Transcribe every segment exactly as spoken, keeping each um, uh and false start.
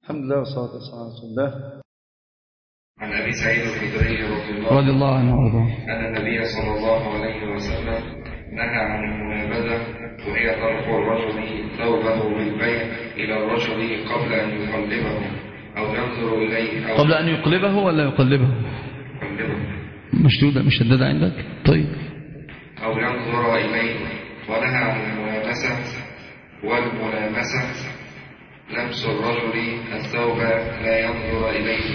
الحمد لله والصلاة والسلام على رسول الله. عن أبي سعيد الخدري رضي الله, رضي الله عنه وارضاه أن النبي صلى الله عليه وسلم نهى عن المنابذة، وهي طرف الرجل ثوبه بالبيع إلى الرجل قبل أن يقلبه أو ينظر إليه أو قبل أن يقلبه ولا يقلبه؟ يقلبه مشدودة مشددة عندك؟ طيب. أو ينظر إليه. ونهى عن الملامسة، والملامسة لمس الرجل الثوب لا ينظر إليه.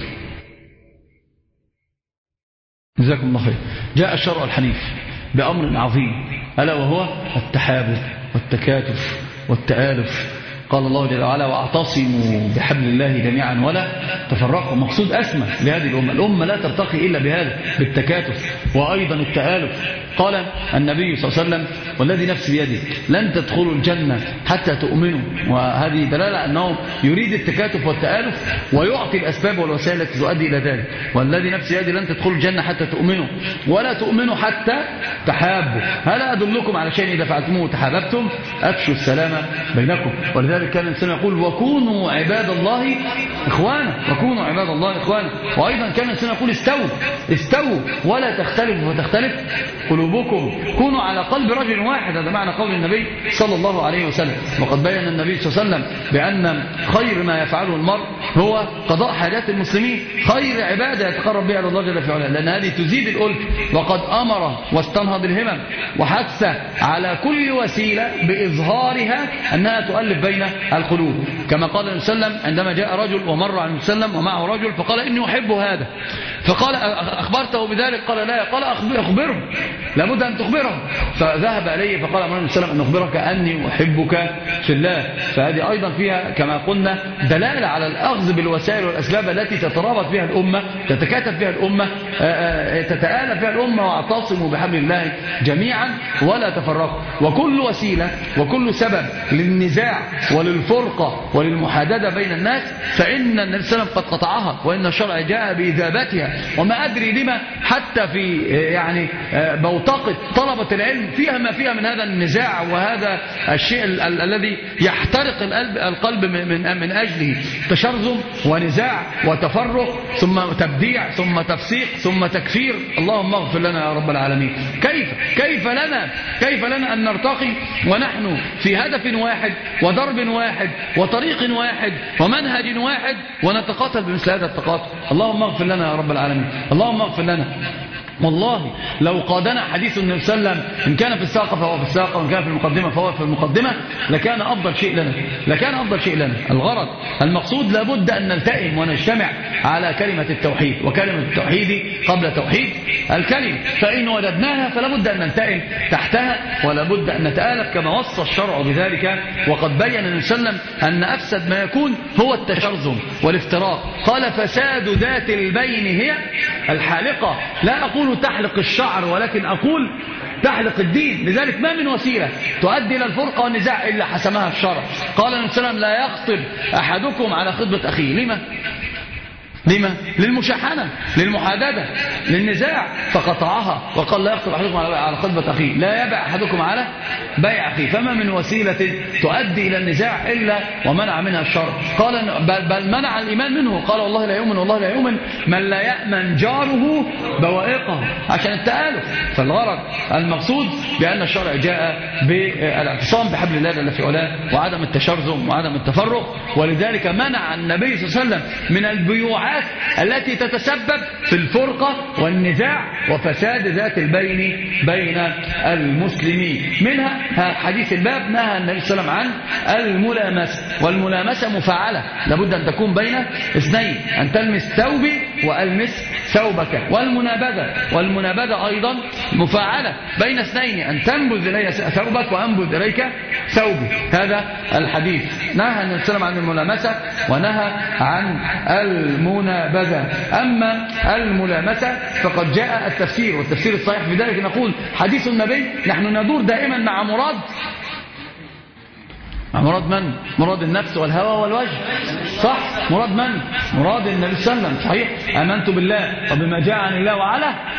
جزاكم الله خير. جاء الشرع الحنيف بأمر عظيم، ألا وهو التحابب والتكاتف والتآلف. قال الله جل وعلا: واعتصموا بحبل الله جميعا ولا تفرقوا. مقصود أسمى لهذه الأمة. الأمة لا ترتقي إلا بهذا، بالتكاتف وأيضا التآلف. قال النبي صلى الله عليه وسلم: والذي نفسي بيده لن تدخلوا الجنة حتى تؤمنوا. وهذه دلالة أنه يريد التكاتف والتآلف ويعطي الأسباب والوسائل التي تؤدي إلى ذلك. والذي نفسي بيده لن تدخلوا الجنة حتى تؤمنوا ولا تؤمنوا حتى تحابوا. هل أدلكم على شيء إذا فعلتموه تحاببتم؟ أفشوا السلام بينكم. ولذلك كان الإنسان يقول: وكونوا عباد الله إخوانا، وكونوا عباد الله إخوانا. وأيضا كان الإنسان يقول: استووا استووا ولا تختلفوا فتختلف قلوبكم، كونوا على قلب رجل واحد. هذا معنى قول النبي صلى الله عليه وسلم. وقد بين النبي صلى الله عليه وسلم بأن خير ما يفعله المرء هو قضاء حاجات المسلمين، خير عبادة يتقرب بها إلى الله جل في علاه، لأن هذه تزيد الألف. وقد أمر واستنهض الهمم وحث على كل وسيلة بإظهارها أنها تؤلف بين القلوب، كما قال النبي صلى الله عليه وسلم عندما جاء رجل ومر على النبي صلى الله عليه وسلم ومعه رجل فقال: إني أحب هذا. فقال: أخبرته بذلك؟ قال: لا. قال: أخبره، لابد أن تخبره. فذهب إليه فقال: أمر النبي صلى الله عليه وسلم أن أخبرك أني أحبك في الله. فهذه أيضا فيها كما قلنا دلالة على الأخذ بالوسائل والأسباب التي تترابط بها الأمة، تتكاتف بها الأمة، تتآلف بها الأمة. واعتصموا بحبل الله جميعا ولا تفرقوا. وكل وسيلة وكل سبب للنزاع وللفرقة وللمحاددة بين الناس فإن النبي صلى الله عليه وسلم قد قطعها، وإن الشرع جاء بإذابتها. وما أدري لما حتى في يعني بوتقة طلبة العلم فيها ما فيها من هذا النزاع وهذا الشيء ال ال الذي يحترق القلب, القلب من, من أجله تشرذم ونزاع وتفرق ثم تبديع ثم تفسيق ثم تكفير. اللهم اغفر لنا يا رب العالمين. كيف كيف لنا كيف لنا أن نرتقي ونحن في هدف واحد ودرب واحد وطريق واحد ومنهج واحد ونتقاتل بمثل هذا التقاتل؟ اللهم اغفر لنا يا رب العالمين. اللهم اغفر لنا. والله لو قادنا حديث النبي صلى الله عليه وسلم إن كان في الساقة فهو في الساقة، وإن كان في المقدمة فهو في المقدمة، لكان أفضل شيء لنا لكان أفضل شيء لنا. الغرض المقصود لابد أن نلتئم ونجتمع على كلمة التوحيد، وكلمة التوحيد قبل توحيد الكلمة، فإن وجدناها فلابد أن نلتئم تحتها ولابد أن نتآلف كما وصى الشرع بذلك. وقد بين النبي صلى الله عليه وسلم أن أفسد ما يكون هو التشرذم والافتراق. قال: فساد ذات البين هي الحالقة. لا أقول تحلق الشعر ولكن أقول تحلق الدين. لذلك ما من وسيلة تؤدي إلى الفرقة والنزاع إلا حسمها الشرع. قال النبي صلى الله عليه وسلم: لا يخطب أحدكم على خطبة أخيه. لما؟ لما؟ للمشاحنة، للمحاددة، للنزاع، فقطعها وقال: لا يخطب أحدكم على خطبة أخيه، لا يبع أحدكم على بيع أخيه. فما من وسيلة تؤدي إلى النزاع إلا ومنع منها الشرع. قال: بل, بل منع الإيمان منه. قال: والله لا يؤمن والله لا يؤمن من لا يأمن جاره بوائقه، عشان التآلف. فالغرض المقصود بأن الشرع جاء بالاعتصام بحبل الله جل في علاه وعدم التشرذم وعدم التفرق. ولذلك منع النبي صلى الله عليه وسلم من البيوعات التي تتسبب في الفرقة والنزاع وفساد ذات البين بين المسلمين. منها حديث الباب نهى النبي صلى الله عليه وسلم عن الملامسة، والملامسة مفعلة، لابد أن تكون بين اثنين، أن تلمس ثوبي وألمس ثوبك. والمنابذة والمنابذة أيضا مفعلة بين اثنين، أن تنبذ إلي ثوبك وأنبذ إليك ثوبي. هذا الحديث. نهى النبي صلى الله عليه وسلم عن الملامسة ونهى عن المنابذة. أما الملامسة فقد جاء التفسير، والتفسير الصحيح في ذلك نقول حديث النبي. نحن ندور دائما مع مراد مع مراد من؟ مراد النفس والهوى والوجه، صح؟ مراد من؟ مراد النبي صلى الله عليه وسلم. صحيح. آمنت بالله وبما جاء عن الله وعلى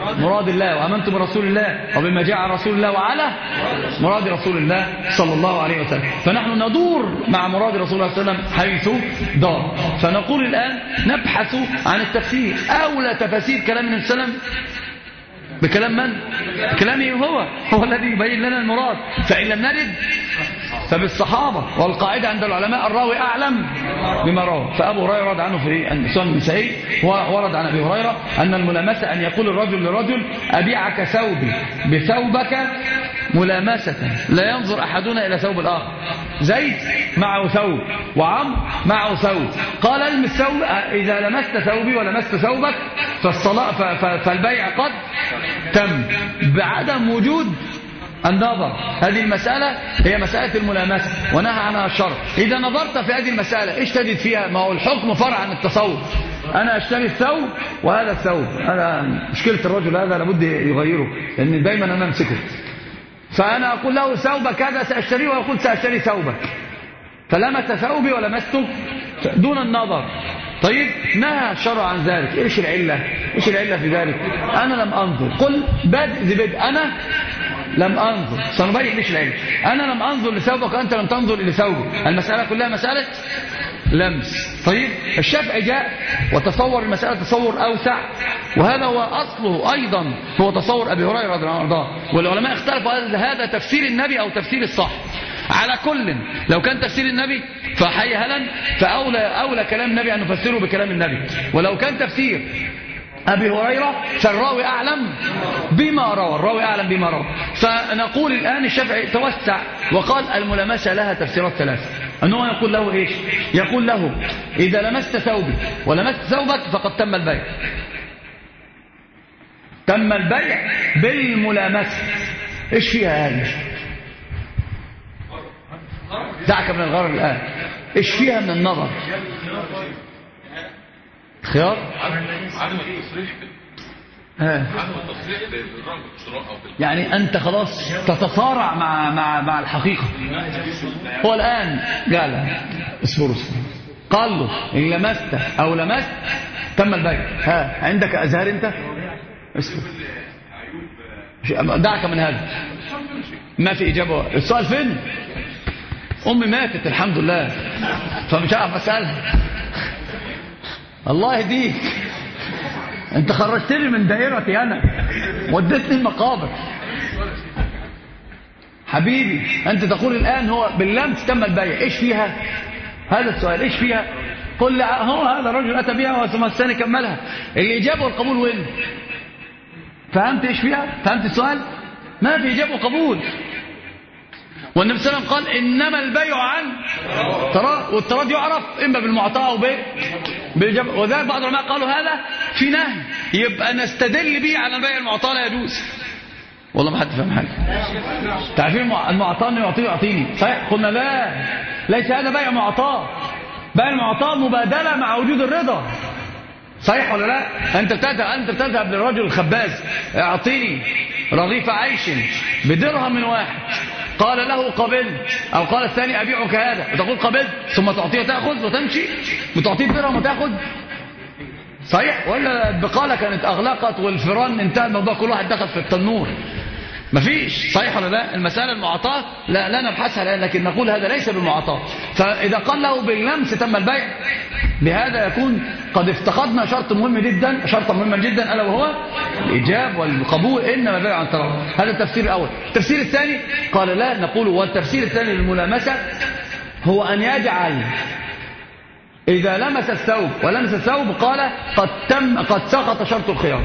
مراد الله، وآمنت برسول الله وبما جاء عن رسول الله وعلى مراد رسول الله صلى الله عليه وسلم. فنحن ندور مع مراد رسول الله صلى الله عليه وسلم حيث دار. فنقول الآن نبحث عن التفسير. أولى تفاسير كلام النبي صلى الله عليه وسلم بكلام من؟ بكلامه هو هو الذي يبين لنا المراد. فإن لم نرد فبالصحابة، والقاعدة عند العلماء الراوي أعلم بما روى. فأبو هريرة ورد عنه في السنن النسائي، ورد عن أبي هريرة أن الملامسة أن يقول الرجل لرجل أبيعك ثوبي بثوبك ملامسة لا ينظر أحدنا إلى ثوب الآخر. زيد معه ثوب وعمر معه ثوب، قال المس ثوب، إذا لمست ثوبي ولمست ثوبك فالصلاة فالبيع قد تم بعدم وجود النظر. هذه المسألة هي مسألة الملامسة ونهى عنها الشرع. إذا نظرت في هذه المسألة ايش تجد فيها؟ ما هو الحكم فرع عن التصور. أنا أشتري الثوب وهذا الثوب، هذا مشكلة الرجل هذا لابد يغيره، لأن دايما أنا أمسكه. فأنا أقول له ثوب كذا سأشتريه، ويقول سأشتري ثوبك، فلمس ثوبي ولمسته دون النظر. طيب نهى الشرع عن ذلك. ايش العلة؟ ايش العلة في ذلك؟ أنا لم أنظر، قل بدء ذي بدء، أنا لم أنظر، سنبين ليش العلة. أنا لم أنظر لثوبك وأنت لم تنظر إلى ثوبي، المسألة كلها مسألة لمس. طيب الشافعي جاء وتصور المسألة تصور أوسع، وهذا هو أصله أيضا هو تصور أبي هريرة رضي الله عنه، والعلماء اختلفوا هل هذا تفسير النبي أو تفسير الصح. على كل لو كان تفسير النبي فحي هلا، فأولى أولى كلام النبي أن نفسره بكلام النبي، ولو كان تفسير أبي هريرة فالراوي أعلم بما روى، الراوي أعلم بما روى. فنقول الآن الشافعي توسع وقال الملامسة لها تفسيرات ثلاثة. أنه يقول له إيش؟ يقول له إذا لمست ثوبي ولمست ثوبك فقد تم البيع، تم البيع بالملامسة. إيش فيها هذه؟ دعك من الغرر الآن، إيش فيها من النظر؟ خيار عدم التصريح عدم التصريح بالرغبة في الشراء او يعني انت خلاص تتصارع مع مع مع الحقيقه. هو الان قال اصبر اصبر، قال له ان لمست او لمست تم البيع. ها عندك ازهار انت؟ اصبر، دعك من هذا، ما في اجابه. السؤال فين؟ امي ماتت الحمد لله فمش عارف اسالها. الله يهديك، انت خرجتني من دائرتي انا وديتني المقابر. حبيبي انت تقول الان هو باللمس تم البيع، ايش فيها؟ هذا السؤال ايش فيها؟ قل هو هذا الرجل اتى بها ثم الثاني كملها. الاجابه والقبول وين؟ فهمت ايش فيها؟ فهمت السؤال؟ ما في اجابه وقبول. والنبي صلى الله عليه وسلم قال انما البيع عن تراض، والتراض يعرف اما بالمعطاء او بالجبر. وذلك بعض العلماء قالوا هذا في نهي، يبقى نستدل به على البيع المعطاء لا يجوز. والله ما حد فهم حاجه. تعرفين المعطاء انه يعطيه يعطيني صحيح؟ قلنا لا، ليس هذا بيع معطاء، بيع المعطاء مبادله مع وجود الرضا، صحيح ولا لا؟ انت بتذهب انت بتذهب للرجل الخباز اعطيني رغيف عيش بدرهم من واحد، قال له قبلت، او قال الثاني ابيعك هذا، وتقول قبلت ثم تعطيه تاخذ وتمشي، وتعطيه درهم وتاخذ، صحيح؟ ولا البقاله كانت اغلقت والفيران انتهى الموضوع، كل واحد دخل في التنور، مفيش، صحيح ولا لا؟ المساله المعاطاه لا لا نبحثها الان، لكن نقول هذا ليس بالمعاطاه. فاذا قال له باللمس تم البيع، بهذا يكون قد افتقدنا شرط مهم جدا، شرطا مهما جدا، الا وهو الايجاب والقبول، انما البيع عن تراض. هذا التفسير الاول. التفسير الثاني قال لا، نقول والتفسير الثاني للملامسه هو ان يجعل اذا لمس الثوب ولمس الثوب قال قد تم قد سقط شرط الخيار.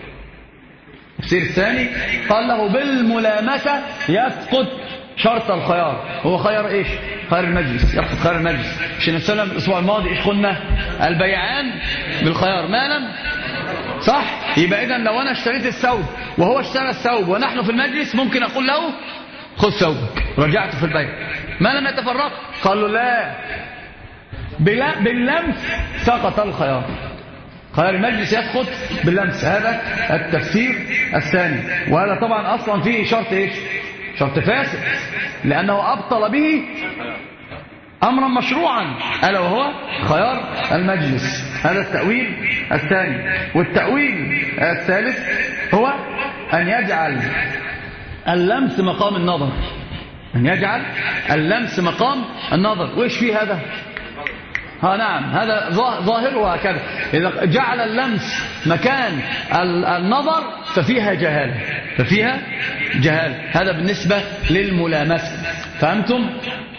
التفسير الثاني قال له بالملامسه يسقط شرط الخيار. هو خيار ايش؟ خيار المجلس، يسقط خيار المجلس. مش النبي صلى الله عليه وسلم الاسبوع الماضي ايش قلنا؟ البيعان بالخيار ما لم، صح؟ يبقى اذا لو انا اشتريت الثوب وهو اشترى الثوب ونحن في المجلس ممكن اقول له خذ ثوبك، رجعت في البيع ما لم يتفرق. قال له لا، بلا باللمس سقط الخيار، خيار المجلس يسقط باللمس. هذا التفسير الثاني، وهذا طبعا اصلا فيه شرط ايش؟ شرط فاسد، لانه ابطل به امرا مشروعا الا وهو خيار المجلس. هذا التأويل الثاني. والتأويل الثالث هو أن يجعل اللمس مقام النظر، أن يجعل اللمس مقام النظر. وإيش فيه هذا؟ ها نعم، هذا ظاهره هكذا. إذا جعل اللمس مكان النظر ففيها جهالة، ففيها جهالة. هذا بالنسبة للملامسة. فهمتم؟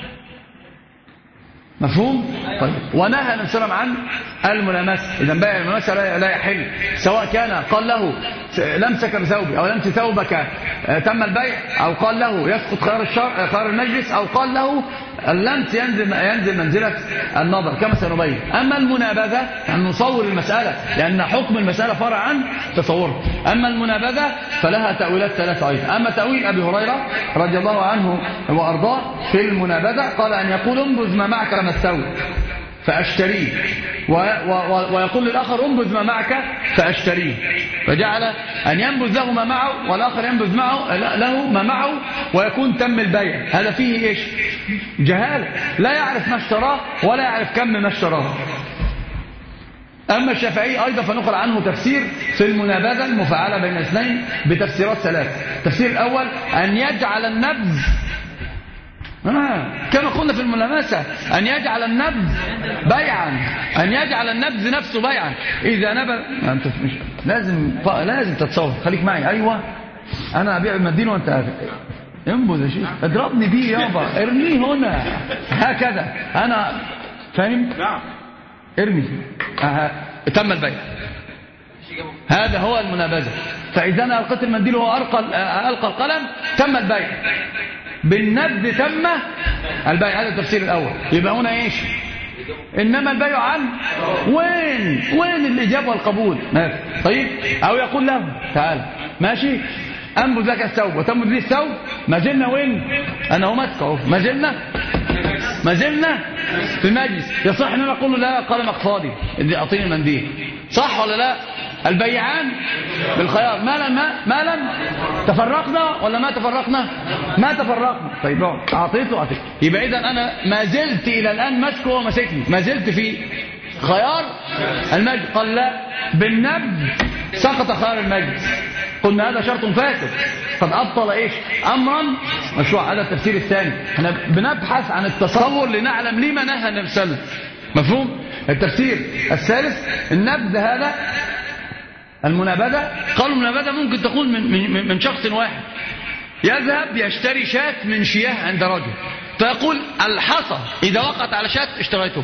مفهوم؟ طيب. ونهى النبي صلى الله عليه وسلم عن الملامسة. إذا بيع الملامسة لا يحل، سواء كان قال له لمسك بثوبي أو لمس ثوبك تم البيع، أو قال له يسقط خيار الشر خيار المجلس، أو قال له اللمس ينزل ينزل منزلة النظر كما سنبين. أما المنابذة يعني نصور المسألة، لأن حكم المسألة فرع عن تصوره. أما المنابذة فلها تأويلات ثلاثة أيضا. أما تأويل أبي هريرة رضي الله عنه وأرضاه في المنابذة قال أن يقول انبذ ما معك من الثوب فأشتريه، و و و ويقول للآخر انبذ ما معك فأشتريه، فجعل أن ينبذ له ما معه والآخر ينبذ معه له ما معه ويكون تم البيع. هذا فيه إيش؟ جهالة، لا يعرف ما اشتراه ولا يعرف كم ما اشتراه. أما الشافعي أيضا فنقل عنه تفسير في المنابذة المفعلة بين الاثنين بتفسيرات ثلاث. التفسير الأول أن يجعل النبذ آه. كما قلنا في الملامسة أن يجعل النبذ بيعا، أن يجعل النبذ نفسه بيعا. إذا نبذ أنت مش لازم لازم تتصور، خليك معي. أيوة أنا أبيع المدين وأنت انبذ يا شيخ، اضربني بيه يابا، ارميه هنا هكذا. أنا فاهم؟ نعم ارمي. أه. تم البيع. هذا هو المنابذة. فإذا أنا ألقيت المنديل وهو ألقى ألقى القلم تم البيع. بالنبذ تم البيع. هذا التفسير الأول. يبقى هنا إيش؟ إنما البيع عن وين وين الإجابة والقبول. طيب. أو يقول له تعال ماشي أنبذ لك الثوب وتنبذ لي الثوب. ما زلنا وين؟ أنا هو ماسكه. ما زلنا ما زلنا في المجلس. يصح أن نقول له لا قلمك فاضي أعطيني المنديل. صح ولا لا؟ البيعان بالخيار. ما لم ما لم تفرقنا ولا ما تفرقنا؟ ما تفرقنا. طيب أعطيته أعطيته. يبقى إذا أنا ما زلت إلى الآن ماسكه ومسكني، ما زلت في خيار المجلس. قال لا، بالنبذ سقط خيار المجلس. قلنا هذا شرط فاسد قد أبطل إيش؟ أمرا مشروع. هذا التفسير الثاني. احنا بنبحث عن التصور لنعلم لما نهى النبي صلى الله عليه وسلم. مفهوم؟ التفسير الثالث النبذ هذا المنابذة. قالوا المنابذة ممكن تكون من, من, من شخص واحد يذهب يشتري شاة من شياه عند رجل، فيقول الحصى إذا وقعت على شاة اشتريته.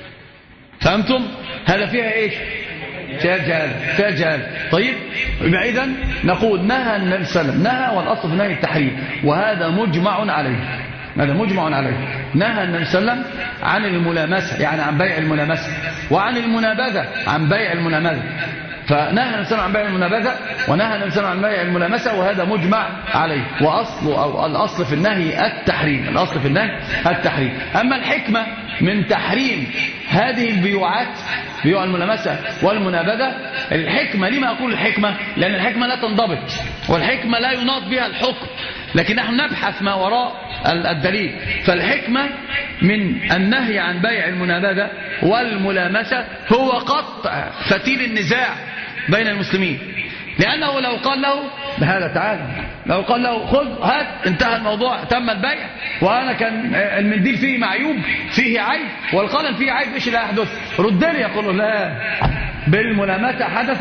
فهمتم؟ هذا فيها إيش؟ فيها جهال، فيها جهال. طيب يبقى إذن نقول نهى النبي صلى الله عليه وسلم، نهى والأصل في نهي التحريم، وهذا مجمع عليه. هذا مجمع عليه. نهى النبي صلى الله عليه وسلم عن الملامسة، يعني عن بيع الملامسة، وعن المنابذة عن بيع المنابذة. فنهى النبي صلى الله عليه وسلم عن بيع المنابذة، ونهى النبي صلى الله عليه وسلم عن بيع الملامسة، وهذا مجمع عليه. وأصل أو الأصل في النهي التحريم، الأصل في النهي التحريم. أما الحكمة من تحريم هذه البيوعات، بيوع الملامسة والمنابذة، الحكمة. لما أقول الحكمة؟ لأن الحكمة لا تنضبط، والحكمة لا يناط بها الحكم، لكن نحن نبحث ما وراء الدليل. فالحكمة من النهي عن بيع المنابذة والملامسة هو قطع فتيل النزاع بين المسلمين. لأنه لو قال له بهذا تعالى، لو قال له خذ هات، انتهى الموضوع، تم البيع. وأنا كان المنديل فيه معيوب، فيه عيب، والقلم فيه عيب، إيش اللي هيحدث؟ رد لي. يقول له لا، بالملامسة حدث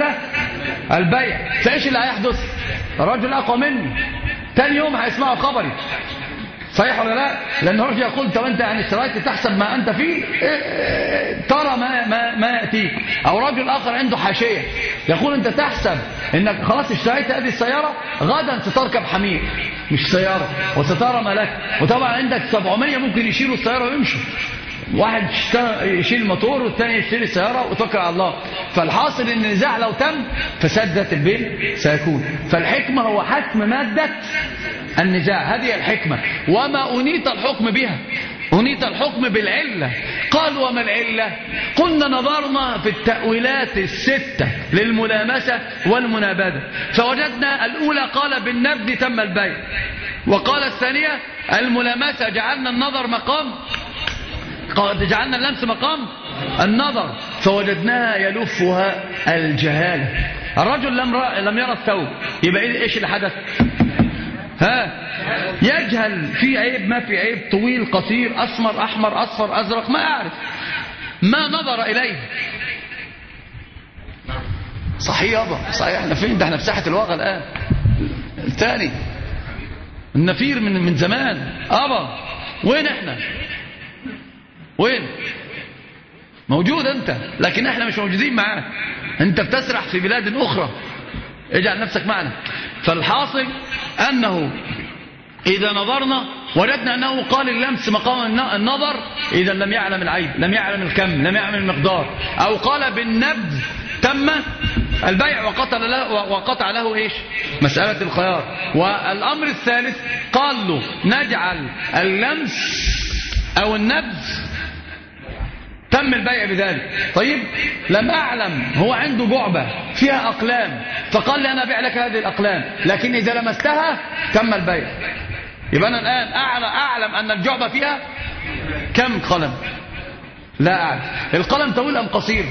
البيع. فإيش اللي هيحدث؟ الرجل أقوى مني، تاني يوم هيسمعوا خبري. صحيح ولا لا؟ لأن الرجل يقول طب أنت يعني اشتريت تحسب ما أنت فيه، ترى ما ما ما يأتيك. أو رجل آخر عنده حاشية يقول أنت تحسب إنك خلاص اشتريت هذه السيارة، غدا ستركب حمير مش سيارة، وسترى ما لك. وطبعا عندك سبعمية ممكن يشيلوا السيارة ويمشوا، واحد يشيل الموتور والثاني يشيل السيارة وتوكل على الله. فالحاصل ان النزاع لو تم فساد ذات البين سيكون. فالحكمة هو حسم مادة النزاع، هذه الحكمة. وما أنيت الحكم بها، أنيت الحكم بالعلة. قالوا وما العلة؟ قلنا نظرنا في التأويلات الستة للملامسة والمنابذة، فوجدنا الأولى قال بالنبذ تم البيع، وقال الثانية الملامسة جعلنا النظر مقام، جعلنا اللمس مقام النظر، فوجدناها يلفها الجهالة. الرجل لم لم يرى الثوب، يبقى ايش اللي حدث؟ ها يجهل في عيب ما في عيب، طويل قصير، اسمر احمر اصفر ازرق، ما يعرف، ما نظر اليه. صحيح يابا صحيح. احنا فين ده؟ احنا في ساحه الواقع الان. الثاني النفير من من زمان ابا. وين احنا؟ وين؟ موجود انت، لكن احنا مش موجودين معاك. انت بتسرح في بلاد اخرى، اجعل نفسك معنا. فالحاصل انه اذا نظرنا وجدنا انه قال اللمس مقام النظر، اذا لم يعلم العيب، لم يعلم الكم، لم يعلم المقدار. او قال بالنبذ تم البيع وقطع له, وقطع له ايش؟ مسألة الخيار. والامر الثالث قال له نجعل اللمس او النبذ تم البيع بذلك. طيب لم أعلم، هو عنده جعبة فيها أقلام، فقال لي أنا أبيع لك هذه الأقلام، لكن إذا لمستها تم البيع. يبقى أنا الآن أعلم أن الجعبة فيها كم قلم؟ لا أعلم. القلم طويل أم قصير؟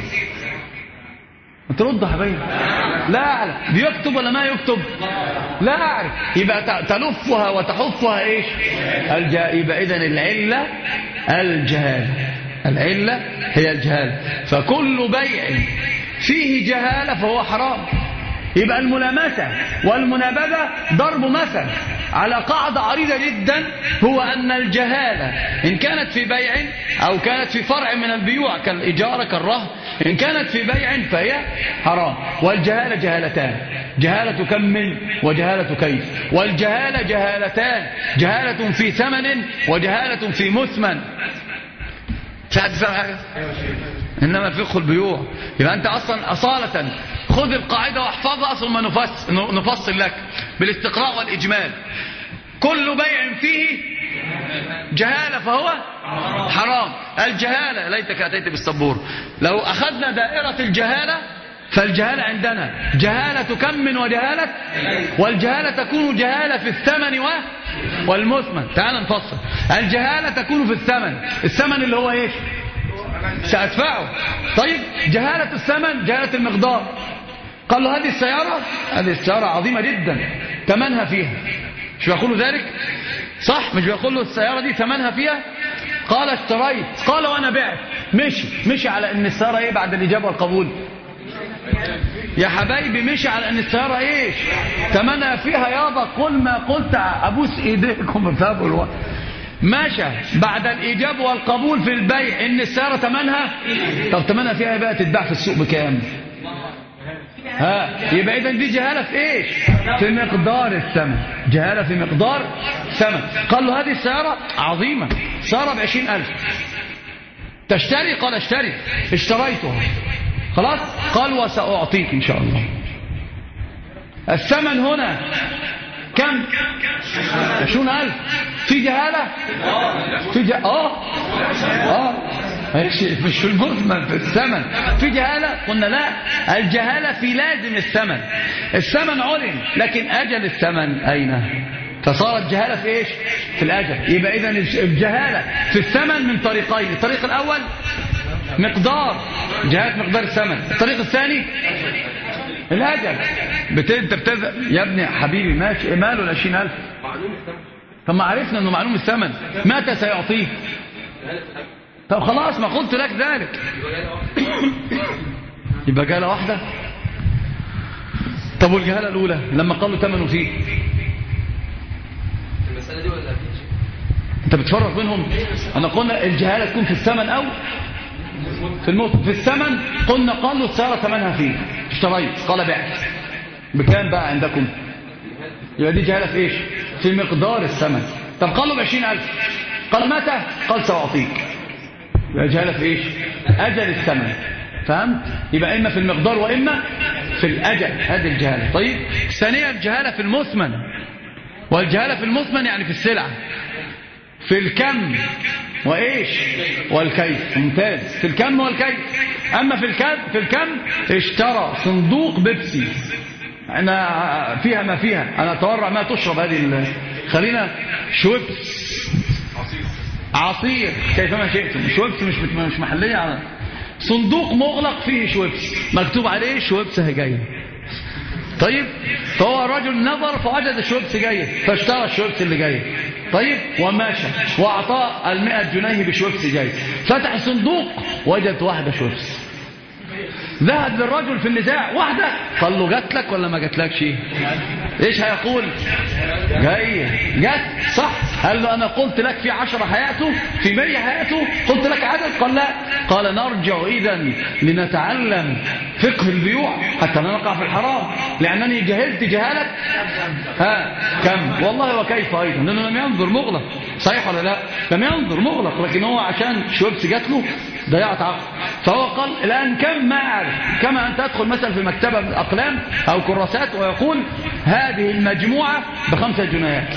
ترد يا حبيبي. لا أعلم. بيكتب ولا ما يكتب؟ لا أعرف. يبقى تلفها وتحفها إيش؟ الجهالة. يبقى إذن العلة الجهالة، العلة هي الجهالة. فكل بيع فيه جهالة فهو حرام. يبقى الملامسة والمنابذة ضرب مثل على قاعدة عريضة جدا، هو أن الجهالة إن كانت في بيع أو كانت في فرع من البيوع كالإجارة كالرهن، إن كانت في بيع فهي حرام. والجهالة جهالتان، جهالة كم وجهالة كيف. والجهالة جهالتان، جهالة في ثمن وجهالة في مثمن. مش حد فاهم حاجة؟ إنما فقه البيوع. يبقى أنت أصلا أصالة خذ القاعدة واحفظها ثم نفصل, نفصل لك بالاستقراء والإجمال. كل بيع فيه جهالة فهو حرام. الجهالة ليتك أتيت بالسبور. لو أخذنا دائرة الجهالة فالجهالة عندنا جهالة كم وجهالة، والجهالة تكون جهالة في الثمن والمثمن. تعال نفصل. الجهالة تكون في الثمن، الثمن اللي هو ايش؟ سأدفعه. طيب جهالة الثمن جهالة المقدار. قال له هذه السيارة، هذه السيارة عظيمة جدا ثمنها فيها، مش بيقول له ذلك؟ صح، مش بيقول له السيارة دي ثمنها فيها؟ قال اشتريت. قال وانا بعت. مشي مشي على ان السيارة ايه بعد الإجابة والقبول؟ يا حبايبي مشي على ان السيارة ايش ثمنها فيها. يابا قل ما قلت ابوس ايديكم بفابوا الوقت. ماشى بعد الايجاب والقبول في البيع ان السيارة ثمنها، طب ثمنها فيها بقى تتباع في السوق بكام؟ ها يبقى اذا دي جهالة في ايش؟ في مقدار الثمن، جهالة في مقدار ثمن. قال له هذه السيارة عظيمة، سيارة بعشرين ألف، تشتري؟ قال اشتري. اشتريتها خلاص. قال وسأعطيك إن شاء الله. الثمن هنا كم؟ عشرون ألف. في جهالة؟ في جهالة آه آه مش في المثمن، في الثمن في جهالة. قلنا لا، الجهالة في لازم الثمن. الثمن علم لكن أجل الثمن أين؟ فصارت جهالة في إيش؟ في الأجل. يبقى إذن الجهالة في الثمن من طريقين. الطريق الأول مقدار، جهات مقدار الثمن. الطريق الثاني الأجل. انت بتذهب يا ابني حبيبي ماشي ماله العشرين ألف؟ طب ما عرفنا انه معلوم الثمن، متى سيعطيه؟ طب خلاص ما قلت لك ذلك. يبقى جهالة واحدة. طب والجهالة الأولى لما قالوا ثمنه فيه، المسألة دي ولا انت بتفرق بينهم؟ انا قلنا الجهالة تكون في الثمن او في الموت. في الثمن قلنا قال له السيارة ثمنها فيه، اشتريت. قال بعت. بكام بقى عندكم؟ يبقى دي جهالة في ايش؟ في مقدار الثمن. طب قال له بعشرين ألف. قال متى؟ قال سأعطيك. يبقى جهالة في ايش؟ أجل الثمن. فهمت؟ يبقى إما في المقدار وإما في الأجل. هذه الجهالة. طيب ثانيا الجهالة في المثمن. والجهالة في المثمن يعني في السلعة، في الكم وإيش والكيف. ممتاز. في الكم والكيف. أما في الكم في الكم اشترى صندوق بيبسي، أنا فيها ما فيها، أنا أتورع ما تشرب هذه، خلينا شويبس عصير كيفما شئتم. شويبس مش مش محلية. على صندوق مغلق فيه شويبس، مكتوب عليه شويبس هجاية. طيب فهو رجل نظر فوجد الشوبس جيد فاشترى الشوبس اللي جيد. طيب وماشى واعطاه المئة جنيه بشوبس جيد. فتح الصندوق وجد واحدة شوبس. ذهب للرجل في النزاع واحدة قال له جات لك ولا ما جاتلكش؟ ايش هيقول؟ جاية جات صح. قال له انا قلت لك في عشرة حياته في مية حياته قلت لك عدد. قال لا. قال نرجع اذا لنتعلم فقه البيوع حتى لا نقع في الحرام لانني جهلت جهالة. ها كم والله وكيف ايضا لانه لم ينظر مغلق. صحيح ولا لا؟ لم ينظر مغلق لكن هو عشان شوبس جات له ضيعت عقل. فهو قال الآن كم ما أعرف. كما أن تدخل مثلا في مكتبة من أقلام أو كراسات ويقول هذه المجموعة بخمسة جنيهات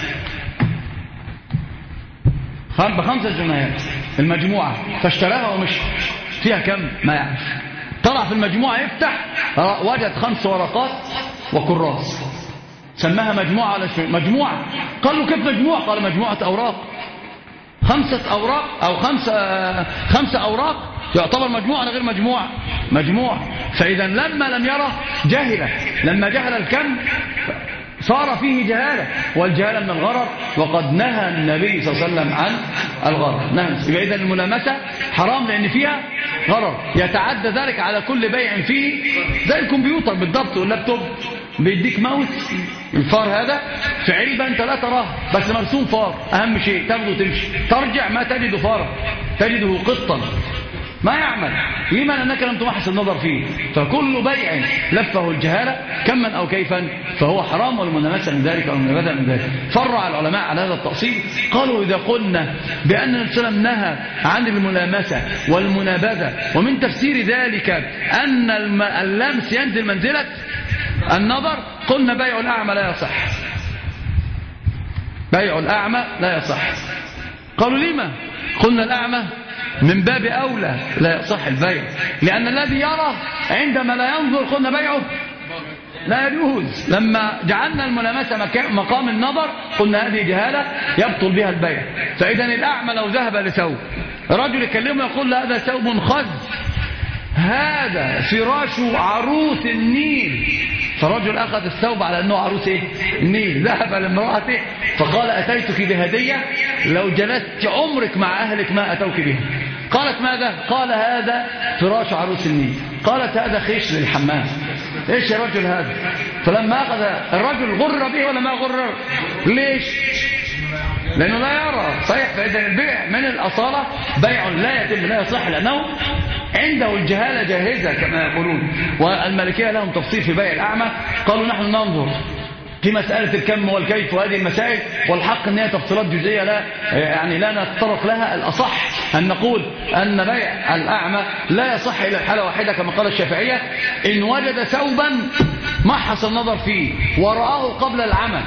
بخمسة جنيهات المجموعة فاشتراها ومشي فيها كم ما يعرف. طلع في المجموعة يفتح وجد خمس ورقات وكراس سماها مجموعة على شيء مجموعة. قال له كيف مجموعة؟ قال مجموعة أوراق خمسة أوراق أو خمسة خمسة أوراق يعتبر مجموعة غير مجموعة مجموعة. فإذا لما لم يره جهل لما جهل الكم صار فيه جهالة والجهالة من الغرر وقد نهى النبي صلى الله عليه وسلم عن الغرر. نهى. إذا الملامسة حرام لأن فيها غرر يتعدى ذلك على كل بيع فيه زي الكمبيوتر بالضبط واللابتوب بيديك ماوس الفار هذا في علبة انت لا تراه بس مرسوم فار. اهم شيء تاخده وتمشي ترجع ما تجد فارا تجده قطا ما يعمل لما انك لم تمحص النظر فيه. فكل بيع لفه الجهالة كما او كيفا فهو حرام والمنامسة من ذلك او المنابذة من ذلك. فرع العلماء على هذا التأصيل قالوا اذا قلنا بان النبي صلى الله عليه وسلم نهى عن الملامسة والمنابذة ومن تفسير ذلك ان اللمس ينزل منزلة النظر قلنا بيع الأعمى لا يصح. بيع الأعمى لا يصح. قالوا لما؟ قلنا الأعمى من باب أولى لا يصح البيع لأن الذي يرى عندما لا ينظر قلنا بيعه لا يجوز. لما جعلنا الملامسة مقام النظر قلنا هذه جهالة يبطل بها البيع. فإذا الأعمى لو ذهب لثوب رجل يكلمه يقول له هذا ثوب خز هذا فراش عروس النيل فالرجل أخذ الثوب على أنه عروس إيه؟ النيل. ذهب لامرأته فقال أتيتك بهدية لو جلست عمرك مع أهلك ما أتوك بها. قالت ماذا؟ قال هذا فراش عروس النيل. قالت هذا خيش للحمام. إيش يا رجل هذا؟ فلما أخذ الرجل غر به ولا ما غرر؟ ليش؟ لأنه لا يرى. صحيح. فإذا البيع من الأصالة بيع لا يتم لا يصح لأنه عنده الجهالة جاهزة كما يقولون. والمالكية لهم تفصيل في بيع الأعمى قالوا نحن ننظر في مسألة الكم والكيف وهذه المسائل والحق أن هي تفصيلات جزئية لا يعني لا نتطرق لها. الأصح أن نقول أن بيع الأعمى لا يصح إلى الحالة واحدة كما قال الشافعية إن وجد ثوبا محص النظر فيه ورآه قبل العمى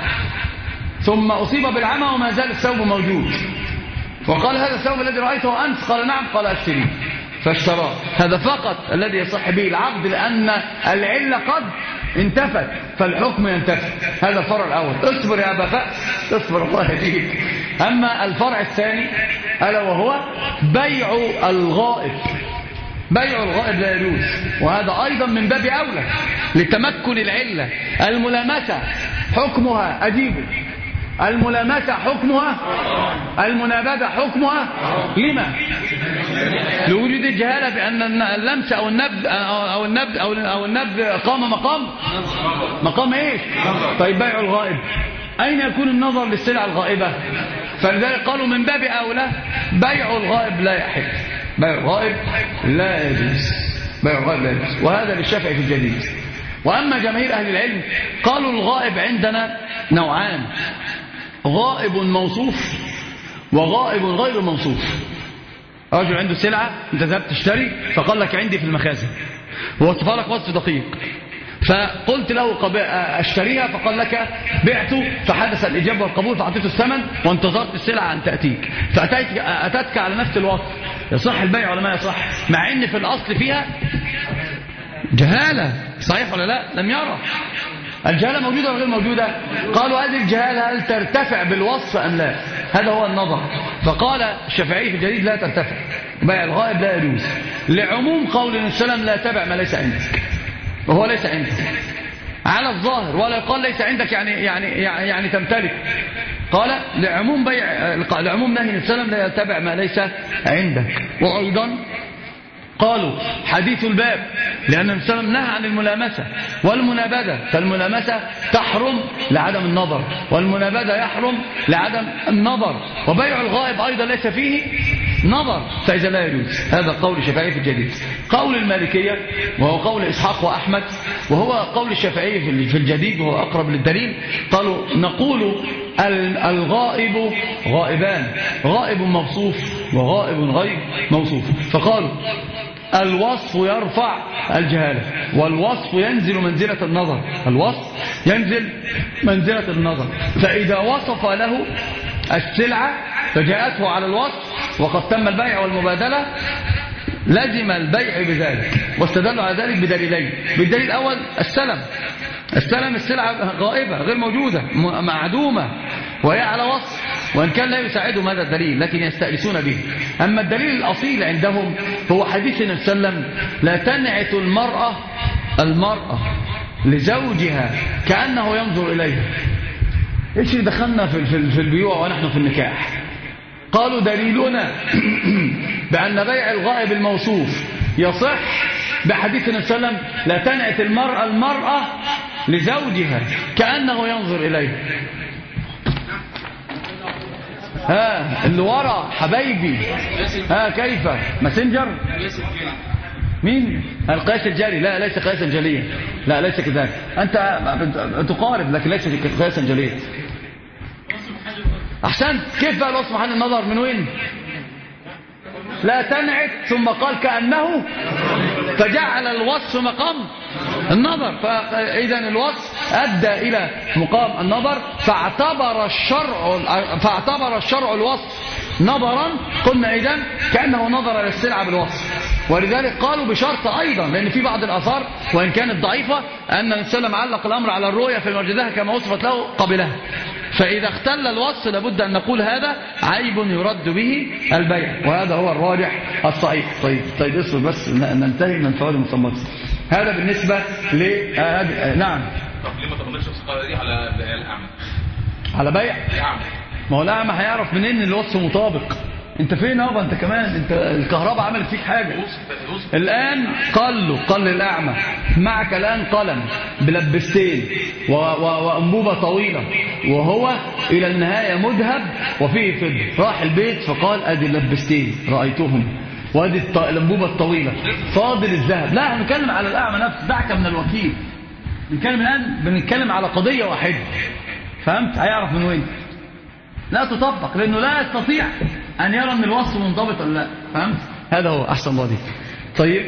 ثم أصيب بالعمى وما زال الثوب موجود وقال هذا الثوب الذي رأيته أنت قال نعم قال أشتريه فاشتراه. هذا فقط الذي يصح به العقد لأن العلة قد انتفت فالحكم ينتفي. هذا الفرع الأول. اصبر يا أبا فأس اصبر الله يهديك. أما الفرع الثاني ألا وهو بيع الغائب. بيع الغائب لا يجوز وهذا أيضا من باب أولى لتمكن العلة. الملامسة حكمها أجيبه الملامسة حكمها المنابذة حكمها لما؟ لوجود الجهالة بأن اللمس أو النبذ أو النبذ أو النبذ قام مقام مقام إيش؟ طيب بيع الغائب أين يكون النظر للسلع الغائبة؟ فلذلك قالوا من باب أولى بيع الغائب لا يحل. بيع الغائب لا يجوز. بيع الغائب لا يجوز وهذا للشافعي في الجديد. وأما جماهير أهل العلم قالوا الغائب عندنا نوعان غائب موصوف وغائب غير موصوف. رجل عنده سلعة انت ذهبت تشتري فقال لك عندي في المخازن ووصفها لك وصف دقيق فقلت له اشتريها فقال لك بعته فحدث الإجابة والقبول فأعطيته الثمن وانتظرت السلعة أن تأتيك فأتتك على نفس الوصف. يصح البيع ولا ما يصح مع ان في الأصل فيها جهالة؟ صحيح ولا لا؟ لم يرى. الجهالة موجودة ولا غير موجودة؟ قالوا هذه الجهالة هل ترتفع بالوصف أم لا؟ هذا هو النظر. فقال الشافعي في الجديد لا ترتفع. بيع الغائب لا يجوز لعموم قول النبي صلى الله عليه وسلم لا تبع ما ليس عندك وهو ليس عندك. على الظاهر، ولا يقال ليس عندك يعني يعني يعني, يعني تمتلك. قال لعموم بيع لعموم نهي السلام لا يتبع ما ليس عندك. وأيضا قالوا حديث الباب، لأن السلام نهى عن الملامسة والمنابدة، فالملامسة تحرم لعدم النظر، والمنابدة يحرم لعدم النظر، وبيع الغائب أيضا ليس فيه نظر، فإذا لا يجوز. هذا قول الشافعي في الجديد. قول المالكية وهو قول إسحاق وأحمد، وهو قول الشافعي في الجديد وهو أقرب للدليل، قالوا نقول الغائب غائبان، غائب موصوف وغائب غير موصوف. فقالوا الوصف يرفع الجهالة، والوصف ينزل منزلة النظر، الوصف ينزل منزلة النظر. فإذا وصف له السلعة فجاءته على الوصف وقد تم البيع والمبادلة لازم البيع بذلك، واستدلوا على ذلك بدليلين. بالدليل الأول السلم، السلم السلعة غائبة غير موجودة معدومة وهي على وصف، وإن كان لا يساعدهم هذا الدليل لكن يستأنسون به. أما الدليل الأصيل عندهم هو حديث النبي صلى الله عليه وسلم لا تنعت المرأة المرأة لزوجها كأنه ينظر إليها. إيش دخلنا في في البيوع ونحن في النكاح؟ قالوا دليلنا بأن بيع الغائب الموصوف يصح بحديث النبي صلى الله عليه وسلم لا تنعت المرأة المرأة لزوجها كأنه ينظر إليها. ها اللي ورا حبايبي، ها كيف ماسنجر مين؟ القياس الجاري. لا ليس قياسا جليا، لا ليس كذلك، أنت تقارب لكن ليس قياسا جليا. أحسنت. كيف بقى الوصف محل النظر من وين؟ لا تنعت ثم قال كأنه، فجعل الوصف مقام النظر، فإذا الوصف أدى إلى مقام النظر، فاعتبر الشرع فاعتبر الشرع الوصف نظرا، قلنا إذن كأنه نظر للسلعة بالوصف. ولذلك قالوا بشرط أيضا، لأن في بعض الآثار وإن كانت ضعيفة أن النبي صلى الله عليه وسلم علق الأمر على الرؤيا فإن وجدها كما وصفت له قبلها، فإذا اختل الوصف لابد أن نقول هذا عيب يرد به البيع، وهذا هو الراجح الصحيح. طيب طيب اصبر بس ننتهي من فوائد المصمت. هذا بالنسبة ل آه... نعم. طب ليه ما تغنيش الصقالة دي على الأعمى؟ على بيع؟ الأعمى. ما هو الأعمى هيعرف منين ان الوصف مطابق؟ انت فين يابا انت كمان؟ انت الكهرباء عملت فيك حاجة الآن. قال له قال للأعمى معك الآن قلم بلبستين وأنبوبة طويلة وهو إلى النهاية مذهب وفيه فضة. راح البيت فقال أدي اللبستين رأيتهم وأدي الأنبوبة الطويلة فاضل الذهب. لا هنتكلم على الأعمى نفسه، دعك من الوكيل. بنتكلم الآن بنتكلم على قضية واحدة، فهمت؟ هيعرف من وين؟ لا تطبق لأنه لا يستطيع أن يرى أن الوصف منضبط ولا لا، فهمت؟ هذا هو أحسن الله دي. طيب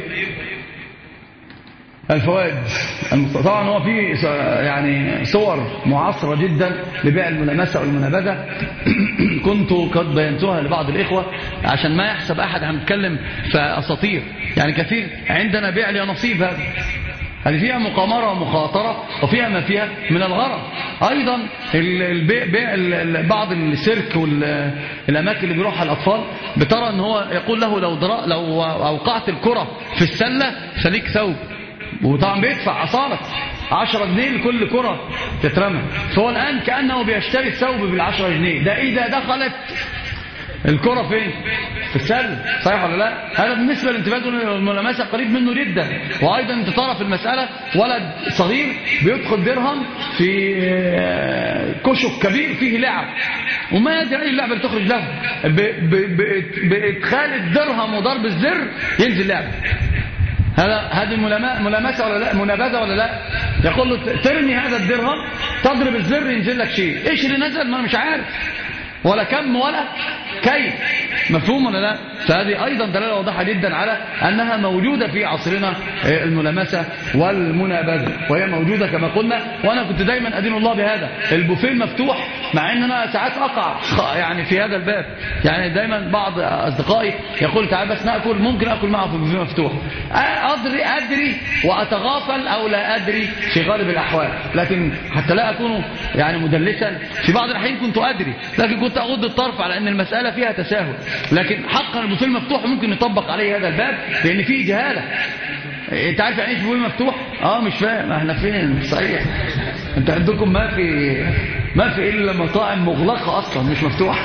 الفوائد. طبعا هو في يعني صور معاصرة جدا لبيع الملامسة والمنابذة كنت قد بينتها لبعض الإخوة عشان ما يحسب أحد هنتكلم في أساطير. يعني كثير عندنا بيع لي نصيب، هذا هذه فيها مقامرة ومخاطرة وفيها ما فيها من الغرض. أيضا البيع بيع بعض السيرك والأماكن اللي بيروحها الأطفال بترى أن هو يقول له لو لو أوقعت الكرة في السلة فليك ثوب، وطبعا بيدفع أصالة عشرة جنيه لكل كرة تترمى. فهو الآن كأنه بيشتري الثوب بالعشرة جنيه، ده إذا دخلت الكرة فين؟ في السلة، صحيح ولا لا؟ هذا بالنسبة للانتباه والملامسة قريب منه جدا. وأيضا انت ترى في المسألة ولد صغير بيدخل درهم في كشك كبير فيه لعب وما يدري اللعبة اللي تخرج له، بإدخال الدرهم وضرب الزر ينزل لعب. هذا هذه ملامسة ولا لا؟ منابذة ولا لا؟ يقول له ترمي هذا الدرهم تضرب الزر ينزل لك شيء. ايش اللي نزل؟ ما مش عارف ولا كم ولا كيف، مفهوم ولا لا؟ فهذه أيضا دلالة واضحة جدا على أنها موجودة في عصرنا الملامسة والمنابذة، وهي موجودة كما قلنا. وأنا كنت دايما أدين الله بهذا، البوفيه مفتوح، مع أن أنا ساعات أقع يعني في هذا الباب. يعني دايما بعض أصدقائي يقول تعال بس نأكل، ممكن أكل معه في البوفيه مفتوح، أدري أدري وأتغافل أو لا أدري في غالب الأحوال، لكن حتى لا أكون يعني مدلسا في بعض الحين كنت أدري، لكن كنت أغض الطرف على أن المسألة فيها تساهل. لكن حقا البوفيه مفتوح ممكن يطبق عليه هذا الباب لأن فيه جهالة. انت عارف يعني ايه بوفيه مفتوح؟ اه مش فاهم. احنا فين صحيح؟ انت عندكم ما في ما في الا مطاعم مغلقه اصلا مش مفتوحه.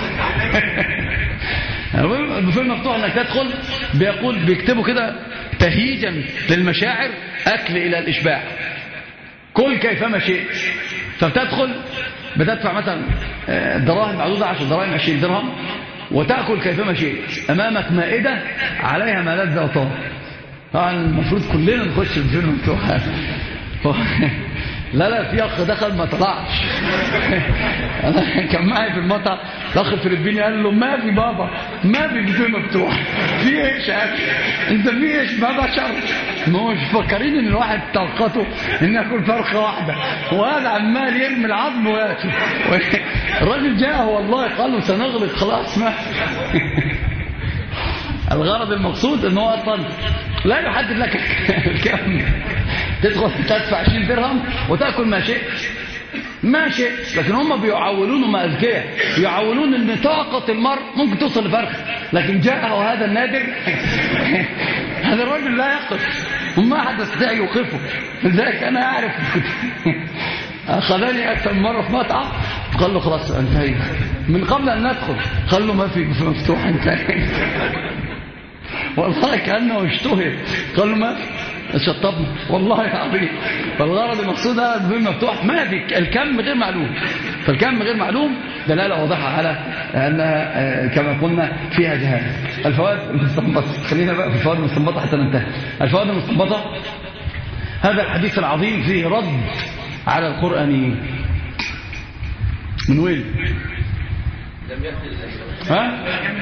البوفيه المفتوح انك تدخل بيقول بيكتبوا كده تهيجا للمشاعر اكل الى الاشباع، كل كيفما شئت. فبتدخل بتدفع مثلا دراهم معدوده عشر دراهم عشرين درهم وتاكل كيفما شئت. امامك مائده عليها ما لذ وطاب. طبعا المفروض كلنا نخش البوفيه المفتوح. لا لا في اخ دخل ما طلعش. انا كان معي في المطعم الاخ الفلبيني قال له ما في بابا ما في بوفيه مفتوح. في ايش يا اخي انت في ايش بابا شر؟ ما هو مش فاكرين ان الواحد طاقته ان ياكل فرخه واحده وهذا عمال يرمي العظم وياكل. الراجل جاء والله قال له سنغلق خلاص. ما الغرض المقصود ان هو اصلا لا يحدد لك الكم. تدخل تدفع عشرين درهم وتاكل ما شئت ما شئت. لكن هم بيعولون ما اذكياء، يعولون ان طاقه المرء ممكن توصل لفرخ، لكن جاءه هذا النادر. هذا الرجل لا يقف وما حد يستطيع يوقفه. لذلك انا اعرف اخذني اكثر من مره في مطعم قال له خلاص انتهينا من قبل ان ندخل. قال له ما في مفتوح انتهينا. والله كأنه اشتهر. قال له ما شطبنا والله العظيم. فالغرض المقصود هذا البوفيه مفتوح ما في الكم غير معلوم. فالكم غير معلوم دلاله واضحه على انها كما قلنا فيها جهاله. الفوائد المستنبطه، خلينا بقى في الفوائد المستنبطه حتى ننتهي. الفوائد المستنبطه هذا الحديث العظيم فيه رد على القرآنيين. من وين؟ ها؟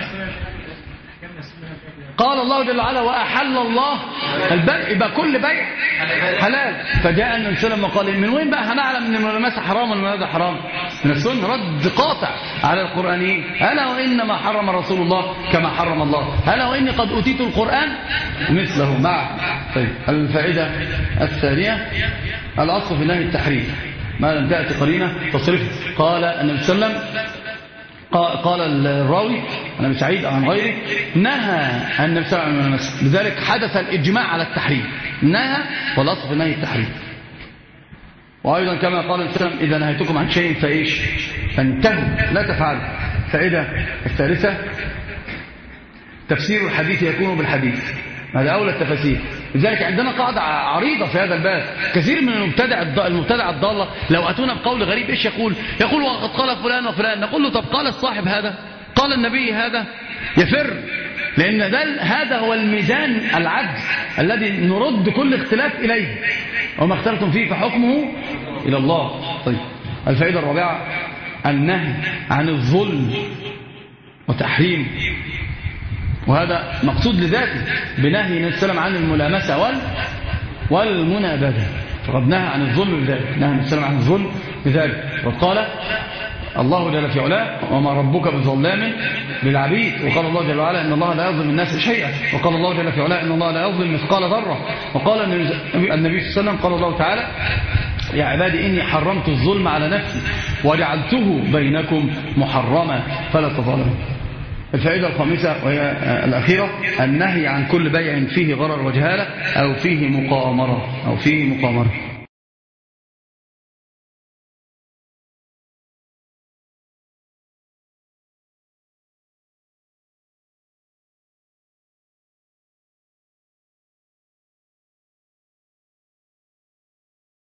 قال الله جل وعلا وأحل الله البيع، يبقى كل بيع حلال. فجاء النبي صلى الله عليه وسلم وقال من وين بقى هنعلم ان الملامسه حرام ولا هذا حرام؟ من السنه. رد قاطع على القرآنيين. الا وانما حرم رسول الله كما حرم الله، الا واني قد اوتيت القرآن مثله معه. طيب الفائده الثانيه الاصل في نهي التحريم ما لم تأتي قرينه تصرفه. قال النبي صلى الله عليه وسلم قال الراوي أنا سعيد عن غيره نهى النبي صلى الله عليه وسلم، لذلك حدث الإجماع على التحريم. نهى والأصل في نهي التحريم. وأيضا كما قال النبي صلى الله عليه وسلم إذا نهيتكم عن شيء فإيش فانتهوا لا تفعلوا. فائدة الثالثة تفسير الحديث يكون بالحديث، هذا أولى التفاسير. لذلك عندنا قاعدة عريضة في هذا الباب. كثير من المبتدع المبتدع الضالة لو أتونا بقول غريب إيش يقول؟ يقول وقد قال فلان وفلان. نقول له طب قال الصاحب هذا؟ قال النبي هذا؟ يفر. لأن ده هذا هو الميزان العدل الذي نرد كل اختلاف إليه، وما اختلفتم فيه فحكمه إلى الله. طيب الفائدة الرابعة النهي عن الظلم وتحريم، وهذا مقصود لذاته بنهي النبي صلى الله عليه وسلم عن الملامسة وال والمنابذة. فقد نهى عن الظلم بذلك، نهى النبي صلى الله عليه وسلم عن الظلم بذلك. وقال الله جل في علاه وما ربك بظلام للعبيد. وقال الله جل وعلا إن الله لا يظلم الناس شيئا. وقال الله جل في علاه إن الله لا يظلم مثقال ذرة. وقال النبي صلى الله عليه وسلم قال الله تعالى يا عبادي إني حرمت الظلم على نفسي وجعلته بينكم محرما فلا تظلموا. الفائدة الخامسة وهي الأخيرة النهي عن كل بيع فيه غرر وجهالة أو فيه مقامرة أو فيه مقامرة